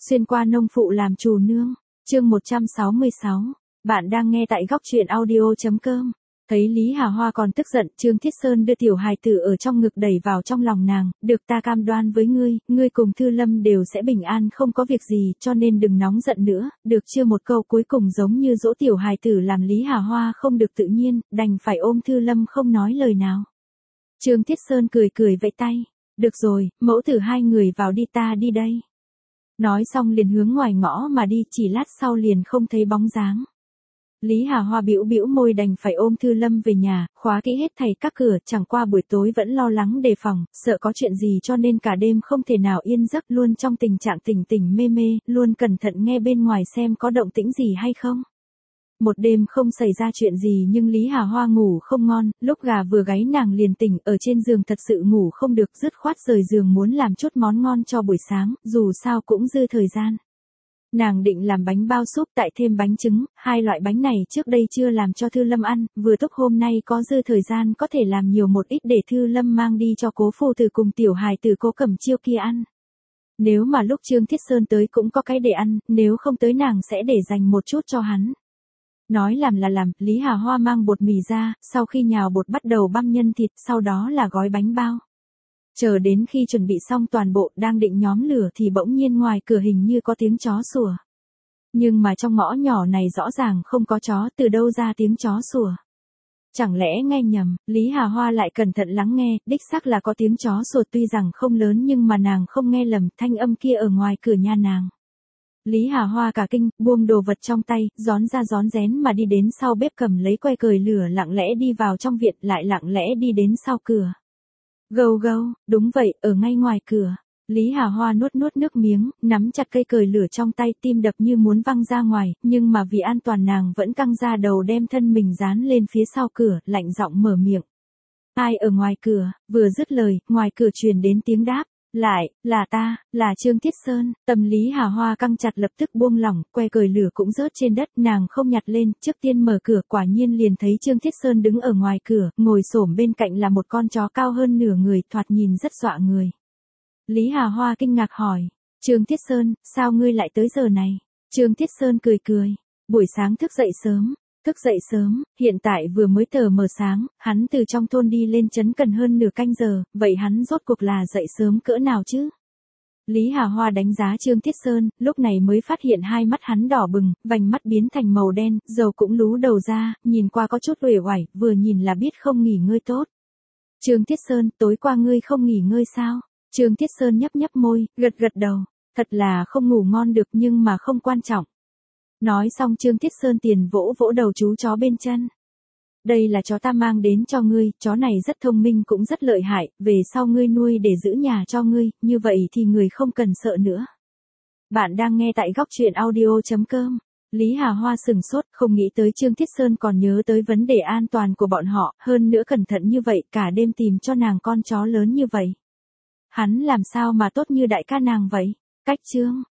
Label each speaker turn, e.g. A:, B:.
A: Xuyên qua nông phụ làm chủ nương. Chương 166. Bạn đang nghe tại góc truyện audio.com. Thấy Lý Hà Hoa còn tức giận, Trương Thiết Sơn đưa tiểu hài tử ở trong ngực đẩy vào trong lòng nàng, được ta cam đoan với ngươi cùng Thư Lâm đều sẽ bình an không có việc gì, cho nên đừng nóng giận nữa, được chưa? Một câu cuối cùng giống như dỗ tiểu hài tử làm Lý Hà Hoa không được tự nhiên, đành phải ôm Thư Lâm không nói lời nào. Trương Thiết Sơn cười cười vẫy tay, được rồi, mẫu tử hai người vào đi, ta đi đây. Nói xong liền hướng ngoài ngõ mà đi, chỉ lát sau liền không thấy bóng dáng. Lý Hà Hoa bĩu bĩu môi đành phải ôm Thư Lâm về nhà, khóa kỹ hết thảy các cửa, chẳng qua buổi tối vẫn lo lắng đề phòng, sợ có chuyện gì cho nên cả đêm không thể nào yên giấc, luôn trong tình trạng tỉnh tỉnh mê mê, luôn cẩn thận nghe bên ngoài xem có động tĩnh gì hay không. Một đêm không xảy ra chuyện gì nhưng Lý Hà Hoa ngủ không ngon, lúc gà vừa gáy nàng liền tỉnh, ở trên giường thật sự ngủ không được, dứt khoát rời giường muốn làm chút món ngon cho buổi sáng, dù sao cũng dư thời gian. Nàng định làm bánh bao súp tại thêm bánh trứng, hai loại bánh này trước đây chưa làm cho Thư Lâm ăn, vừa lúc hôm nay có dư thời gian có thể làm nhiều một ít để Thư Lâm mang đi cho Cố Phu Tử cùng tiểu hài tử Cố Cẩm Chiêu kia ăn. Nếu mà lúc Trương Thiết Sơn tới cũng có cái để ăn, nếu không tới nàng sẽ để dành một chút cho hắn. Nói làm là làm, Lý Hà Hoa mang bột mì ra, sau khi nhào bột bắt đầu băm nhân thịt, sau đó là gói bánh bao. Chờ đến khi chuẩn bị xong toàn bộ, đang định nhóm lửa thì bỗng nhiên ngoài cửa hình như có tiếng chó sủa. Nhưng mà trong ngõ nhỏ này rõ ràng không có chó, từ đâu ra tiếng chó sủa. Chẳng lẽ nghe nhầm, Lý Hà Hoa lại cẩn thận lắng nghe, đích xác là có tiếng chó sủa, tuy rằng không lớn nhưng mà nàng không nghe lầm, thanh âm kia ở ngoài cửa nhà nàng. Lý Hà Hoa cả kinh, buông đồ vật trong tay, rón ra rón rén mà đi đến sau bếp, cầm lấy que cời lửa lặng lẽ đi vào trong viện, lại lặng lẽ đi đến sau cửa. Gâu gâu, đúng vậy, ở ngay ngoài cửa. Lý Hà Hoa nuốt nước miếng, nắm chặt cây cời lửa trong tay, tim đập như muốn văng ra ngoài, nhưng mà vì an toàn nàng vẫn căng ra đầu đem thân mình dán lên phía sau cửa, lạnh giọng mở miệng. Ai ở ngoài cửa? Vừa dứt lời, ngoài cửa truyền đến tiếng đáp. Lại, là ta, là Trương Thiết Sơn. Tâm Lý Hà Hoa căng chặt lập tức buông lỏng, que cời lửa cũng rớt trên đất, nàng không nhặt lên, trước tiên mở cửa, quả nhiên liền thấy Trương Thiết Sơn đứng ở ngoài cửa, ngồi xổm bên cạnh là một con chó cao hơn nửa người, thoạt nhìn rất dọa người. Lý Hà Hoa kinh ngạc hỏi, Trương Thiết Sơn, sao ngươi lại tới giờ này? Trương Thiết Sơn cười cười, buổi sáng thức dậy sớm, hiện tại vừa mới tờ mờ sáng, hắn từ trong thôn đi lên trấn cần hơn nửa canh giờ, vậy hắn rốt cuộc là dậy sớm cỡ nào chứ? Lý Hà Hoa đánh giá Trương Thiết Sơn, lúc này mới phát hiện hai mắt hắn đỏ bừng, vành mắt biến thành màu đen, dầu cũng lú đầu ra, nhìn qua có chút uể oải, vừa nhìn là biết không nghỉ ngơi tốt. Trương Thiết Sơn, tối qua ngươi không nghỉ ngơi sao? Trương Thiết Sơn nhấp nhấp môi, gật đầu, thật là không ngủ ngon được nhưng mà không quan trọng. Nói xong Trương Thiết Sơn tiền vỗ vỗ đầu chú chó bên chân. Đây là chó ta mang đến cho ngươi, chó này rất thông minh cũng rất lợi hại, về sau ngươi nuôi để giữ nhà cho ngươi, như vậy thì người không cần sợ nữa. Bạn đang nghe tại góc truyện audio.com. Lý Hà Hoa sừng sốt, không nghĩ tới Trương Thiết Sơn còn nhớ tới vấn đề an toàn của bọn họ, hơn nữa cẩn thận như vậy, cả đêm tìm cho nàng con chó lớn như vậy. Hắn làm sao mà tốt như đại ca nàng vậy? Cách chương.